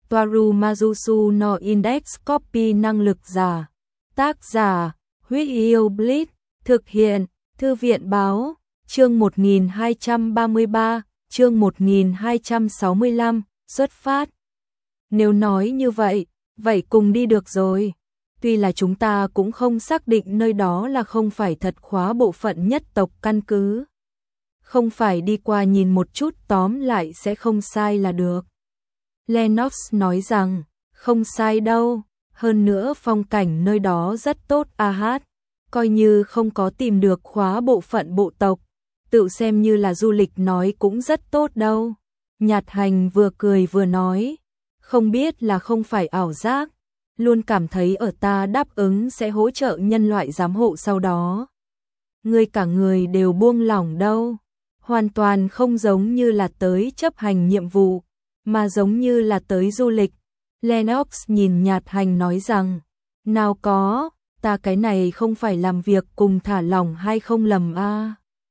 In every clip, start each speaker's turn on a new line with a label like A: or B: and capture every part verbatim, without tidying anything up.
A: Toaru Majusu no Index Copy năng lực giả. Tác giả, Huyết Yêu Blitz, thực hiện, Thư viện báo, chương một nghìn hai trăm ba mươi ba, chương một nghìn hai trăm sáu mươi lăm, xuất phát. Nếu nói như vậy, vậy cùng đi được rồi. Tuy là chúng ta cũng không xác định nơi đó là không phải thật khóa bộ phận nhất tộc căn cứ. Không phải đi qua nhìn một chút tóm lại sẽ không sai là được. Lennox nói rằng, không sai đâu, hơn nữa phong cảnh nơi đó rất tốt a hát, coi như không có tìm được khóa bộ phận bộ tộc, tự xem như là du lịch nói cũng rất tốt đâu. Nhạt Hành vừa cười vừa nói, không biết là không phải ảo giác, luôn cảm thấy ở ta đáp ứng sẽ hỗ trợ nhân loại giám hộ sau đó. Người cả người đều buông lỏng đâu, hoàn toàn không giống như là tới chấp hành nhiệm vụ, mà giống như là tới du lịch. Lennox nhìn Nhạt Hành nói rằng, nào có, ta cái này không phải làm việc cùng thả lỏng hay không lầm a à.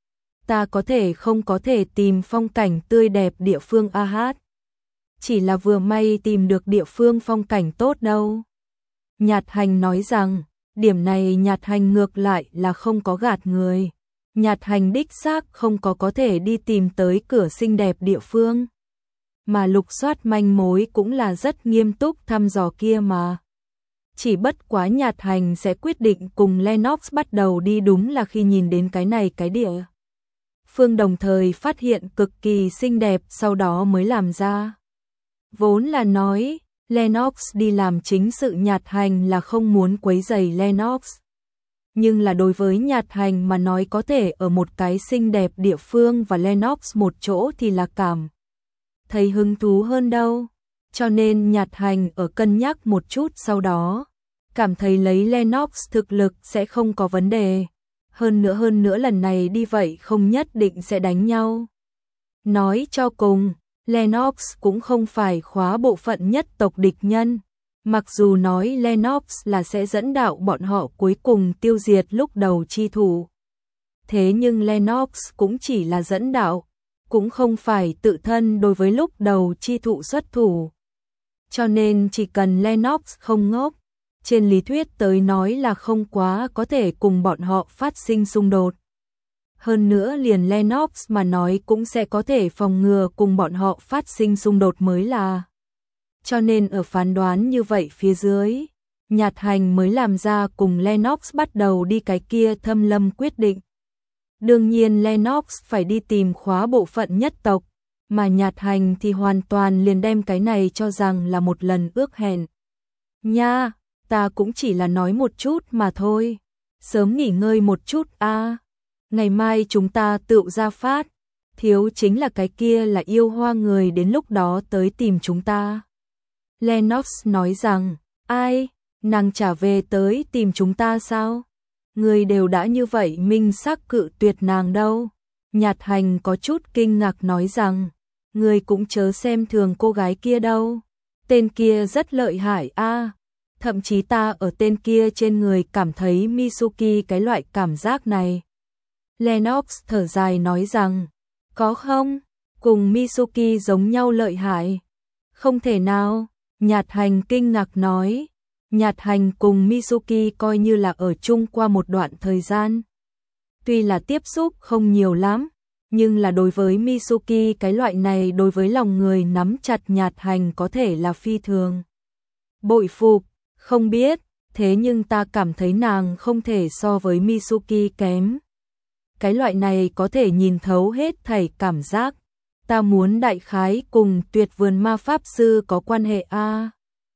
A: Ta có thể không có thể tìm phong cảnh tươi đẹp địa phương a hát. Chỉ là vừa may tìm được địa phương phong cảnh tốt đâu. Nhạt Hành nói rằng, điểm này Nhạt Hành ngược lại là không có gạt người. Nhạt Hành đích xác không có có thể đi tìm tới cửa xinh đẹp địa phương. Mà lục soát manh mối cũng là rất nghiêm túc thăm dò kia mà. Chỉ bất quá Nhạt Hành sẽ quyết định cùng Lennox bắt đầu đi đúng là khi nhìn đến cái này cái địa phương đồng thời phát hiện cực kỳ xinh đẹp sau đó mới làm ra. Vốn là nói, Lennox đi làm chính sự Nhạt Hành là không muốn quấy rầy Lennox. Nhưng là đối với Nhạt Hành mà nói có thể ở một cái xinh đẹp địa phương và Lennox một chỗ thì là cảm thấy hứng thú hơn đâu. Cho nên Nhạt Hành ở cân nhắc một chút sau đó, cảm thấy lấy Lennox thực lực sẽ không có vấn đề. Hơn nữa hơn nữa lần này đi vậy không nhất định sẽ đánh nhau. Nói cho cùng, Lennox cũng không phải khóa bộ phận nhất tộc địch nhân. Mặc dù nói Lennox là sẽ dẫn đạo bọn họ cuối cùng tiêu diệt lúc đầu chi thủ. Thế nhưng Lennox cũng chỉ là dẫn đạo, cũng không phải tự thân đối với lúc đầu chi thụ xuất thủ. Cho nên chỉ cần Lennox không ngốc, trên lý thuyết tới nói là không quá có thể cùng bọn họ phát sinh xung đột. Hơn nữa liền Lennox mà nói cũng sẽ có thể phòng ngừa cùng bọn họ phát sinh xung đột mới là. Cho nên ở phán đoán như vậy phía dưới, Nhạt Hành mới làm ra cùng Lennox bắt đầu đi cái kia thâm lâm quyết định. Đương nhiên Lennox phải đi tìm khóa bộ phận nhất tộc, mà Nhạt Hành thì hoàn toàn liền đem cái này cho rằng là một lần ước hẹn. Nha, ta cũng chỉ là nói một chút mà thôi, sớm nghỉ ngơi một chút a. À. Ngày mai chúng ta tự ra phát, thiếu chính là cái kia là yêu hoa người đến lúc đó tới tìm chúng ta. Lennox nói rằng, ai, nàng trả về tới tìm chúng ta sao? Người đều đã như vậy minh xác cự tuyệt nàng đâu. Nhạt Hành có chút kinh ngạc nói rằng, người cũng chớ xem thường cô gái kia đâu. Tên kia rất lợi hại a. À. Thậm chí ta ở tên kia trên người cảm thấy Mitsuki cái loại cảm giác này. Lennox thở dài nói rằng, có không? Cùng Mitsuki giống nhau lợi hại. Không thể nào, Nhạt Hành kinh ngạc nói. Nhạt Hành cùng Mitsuki coi như là ở chung qua một đoạn thời gian. Tuy là tiếp xúc không nhiều lắm, nhưng là đối với Mitsuki cái loại này đối với lòng người nắm chặt Nhạt Hành có thể là phi thường. Bội phục, không biết, thế nhưng ta cảm thấy nàng không thể so với Mitsuki kém. Cái loại này có thể nhìn thấu hết thảy cảm giác. Ta muốn đại khái cùng Tuyệt Vườn Ma Pháp Sư có quan hệ a. À.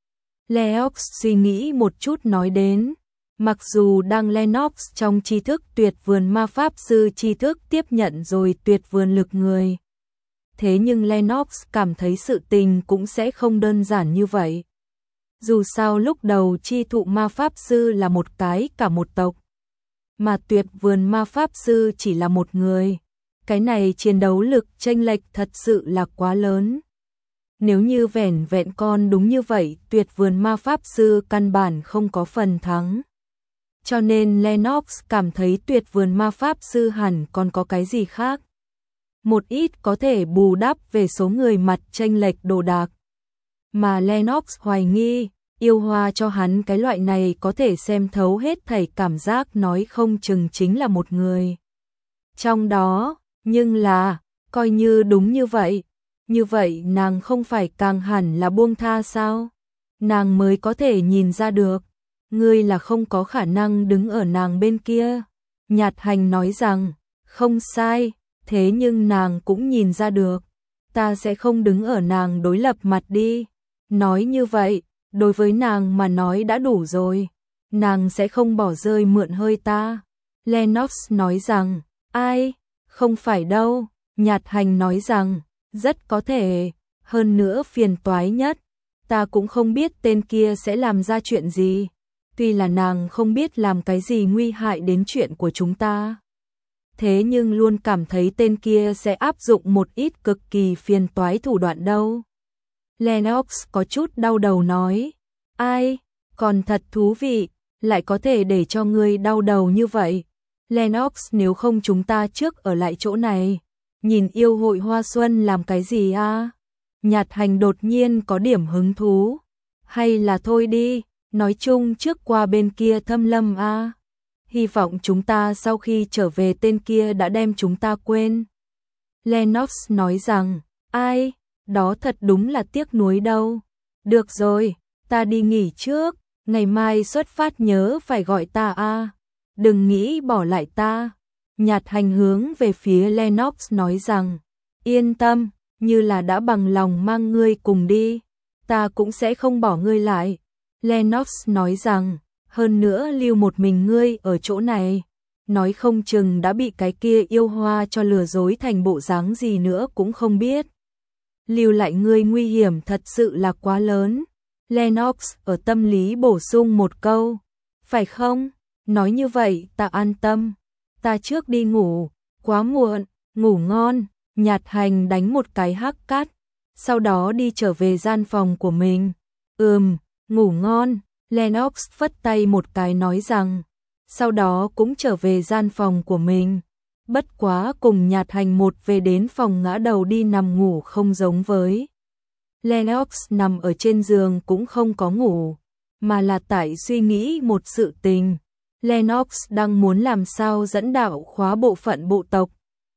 A: Lennox suy nghĩ một chút nói đến, mặc dù đang Lennox trong tri thức Tuyệt Vườn Ma Pháp Sư tri thức tiếp nhận rồi Tuyệt Vườn lực người. Thế nhưng Lennox cảm thấy sự tình cũng sẽ không đơn giản như vậy. Dù sao lúc đầu chi thụ Ma Pháp Sư là một cái cả một tộc, mà Tuyệt Vườn Ma Pháp Sư chỉ là một người. Cái này chiến đấu lực chênh lệch thật sự là quá lớn. Nếu như vẻn vẹn con đúng như vậy, Tuyệt Vườn Ma Pháp Sư căn bản không có phần thắng. Cho nên Lennox cảm thấy Tuyệt Vườn Ma Pháp Sư hẳn còn có cái gì khác. Một ít có thể bù đắp về số người mặt chênh lệch đồ đạc. mà Lennox hoài nghi, yêu hoa cho hắn cái loại này có thể xem thấu hết thảy cảm giác nói không chừng chính là một người. Trong đó, nhưng là, coi như đúng như vậy, như vậy nàng không phải càng hẳn là buông tha sao? Nàng mới có thể nhìn ra được, ngươi là không có khả năng đứng ở nàng bên kia. Nhạt Hành nói rằng, không sai, thế nhưng nàng cũng nhìn ra được, ta sẽ không đứng ở nàng đối lập mặt đi. Nói như vậy, đối với nàng mà nói đã đủ rồi, nàng sẽ không bỏ rơi mượn hơi ta. Lennox nói rằng, ai, không phải đâu. Nhạt Hành nói rằng, rất có thể, hơn nữa phiền toái nhất, ta cũng không biết tên kia sẽ làm ra chuyện gì. Tuy là nàng không biết làm cái gì nguy hại đến chuyện của chúng ta, thế nhưng luôn cảm thấy tên kia sẽ áp dụng một ít cực kỳ phiền toái thủ đoạn đâu. Lennox có chút đau đầu nói, ai, còn thật thú vị, lại có thể để cho ngươi đau đầu như vậy. Lennox, nếu không chúng ta trước ở lại chỗ này, nhìn yêu hội hoa xuân làm cái gì a? Nhạt Hành đột nhiên có điểm hứng thú, hay là thôi đi, nói chung trước qua bên kia thâm lâm a. Hy vọng chúng ta sau khi trở về tên kia đã đem chúng ta quên. Lennox nói rằng, ai, đó thật đúng là tiếc nuối đâu. Được rồi, ta đi nghỉ trước, ngày mai xuất phát nhớ phải gọi ta a. Đừng nghĩ bỏ lại ta. Nhạt Hành hướng về phía Lennox nói rằng, yên tâm, như là đã bằng lòng mang ngươi cùng đi, ta cũng sẽ không bỏ ngươi lại. Lennox nói rằng, hơn nữa lưu một mình ngươi ở chỗ này, nói không chừng đã bị cái kia yêu hoa cho lừa dối thành bộ dáng gì nữa cũng không biết. Lưu lại ngươi nguy hiểm thật sự là quá lớn. Lennox ở tâm lý bổ sung một câu, phải không? Nói như vậy ta an tâm, ta trước đi ngủ, quá muộn, ngủ ngon. Nhạt Hành đánh một cái hắc cát, sau đó đi trở về gian phòng của mình. Ừm, ngủ ngon. Lennox phất tay một cái nói rằng, sau đó cũng trở về gian phòng của mình. Bất quá cùng Nhạt Hành một về đến phòng ngã đầu đi nằm ngủ không giống với. Lennox nằm ở trên giường cũng không có ngủ, mà là tại suy nghĩ một sự tình. Lennox đang muốn làm sao dẫn đạo khóa bộ phận bộ tộc.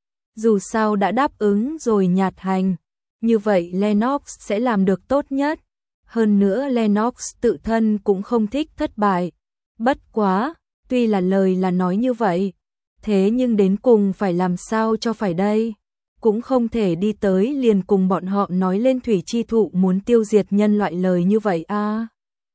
A: Dù sao đã đáp ứng rồi Nhạt Hành, như vậy Lennox sẽ làm được tốt nhất. Hơn nữa Lennox tự thân cũng không thích thất bại. Bất quá, tuy là lời là nói như vậy, thế nhưng đến cùng phải làm sao cho phải đây. Cũng không thể đi tới liền cùng bọn họ nói lên thủy chi thụ muốn tiêu diệt nhân loại lời như vậy a. À.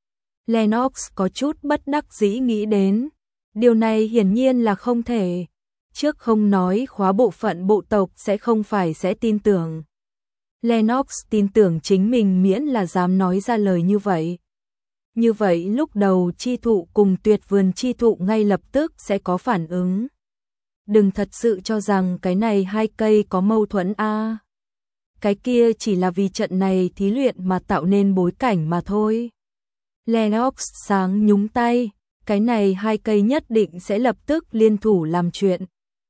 A: Lennox có chút bất đắc dĩ nghĩ đến, điều này hiển nhiên là không thể. Trước không nói khóa bộ phận bộ tộc sẽ không phải sẽ tin tưởng. Lennox tin tưởng chính mình miễn là dám nói ra lời như vậy. Như vậy lúc đầu chi thụ cùng tuyệt vườn chi thụ ngay lập tức sẽ có phản ứng. Đừng thật sự cho rằng cái này hai cây có mâu thuẫn a. À. Cái kia chỉ là vì trận này thí luyện mà tạo nên bối cảnh mà thôi. Lennox sáng nhúng tay, cái này hai cây nhất định sẽ lập tức liên thủ làm chuyện.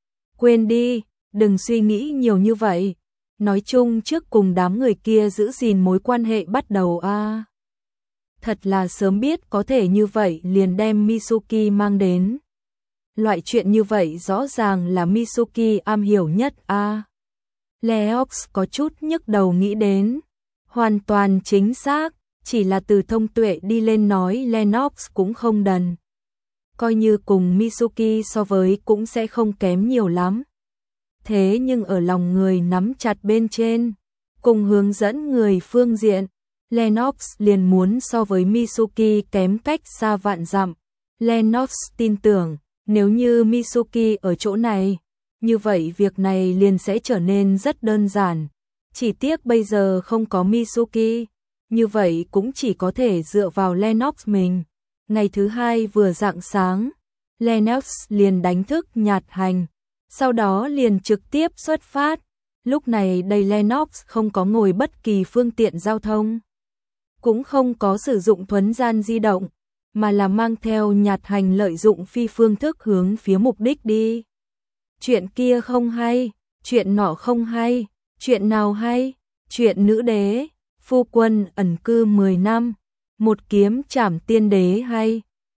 A: Quên đi, đừng suy nghĩ nhiều như vậy. Nói chung trước cùng đám người kia giữ gìn mối quan hệ bắt đầu a. À. Thật là sớm biết có thể như vậy liền đem Mitsuki mang đến. Loại chuyện như vậy rõ ràng là Mitsuki am hiểu nhất a. À. Lennox có chút nhức đầu nghĩ đến. Hoàn toàn chính xác, chỉ là từ thông tuệ đi lên nói Lennox cũng không đần. Coi như cùng Mitsuki so với cũng sẽ không kém nhiều lắm. Thế nhưng ở lòng người nắm chặt bên trên, cùng hướng dẫn người phương diện, Lennox liền muốn so với Mitsuki kém cách xa vạn dặm. Lennox tin tưởng, nếu như Mitsuki ở chỗ này, như vậy việc này liền sẽ trở nên rất đơn giản. Chỉ tiếc bây giờ không có Mitsuki, như vậy cũng chỉ có thể dựa vào Lennox mình. Ngày thứ hai vừa rạng sáng, Lennox liền đánh thức Nhạt Hành, sau đó liền trực tiếp xuất phát. Lúc này đây Lennox không có ngồi bất kỳ phương tiện giao thông, cũng không có sử dụng thuấn gian di động, mà là mang theo Nhạt Hành lợi dụng phi phương thức hướng phía mục đích đi. Chuyện kia không hay, chuyện nọ không hay, chuyện nào hay, chuyện nữ đế, phu quân ẩn cư mười năm, một kiếm trảm tiên đế hay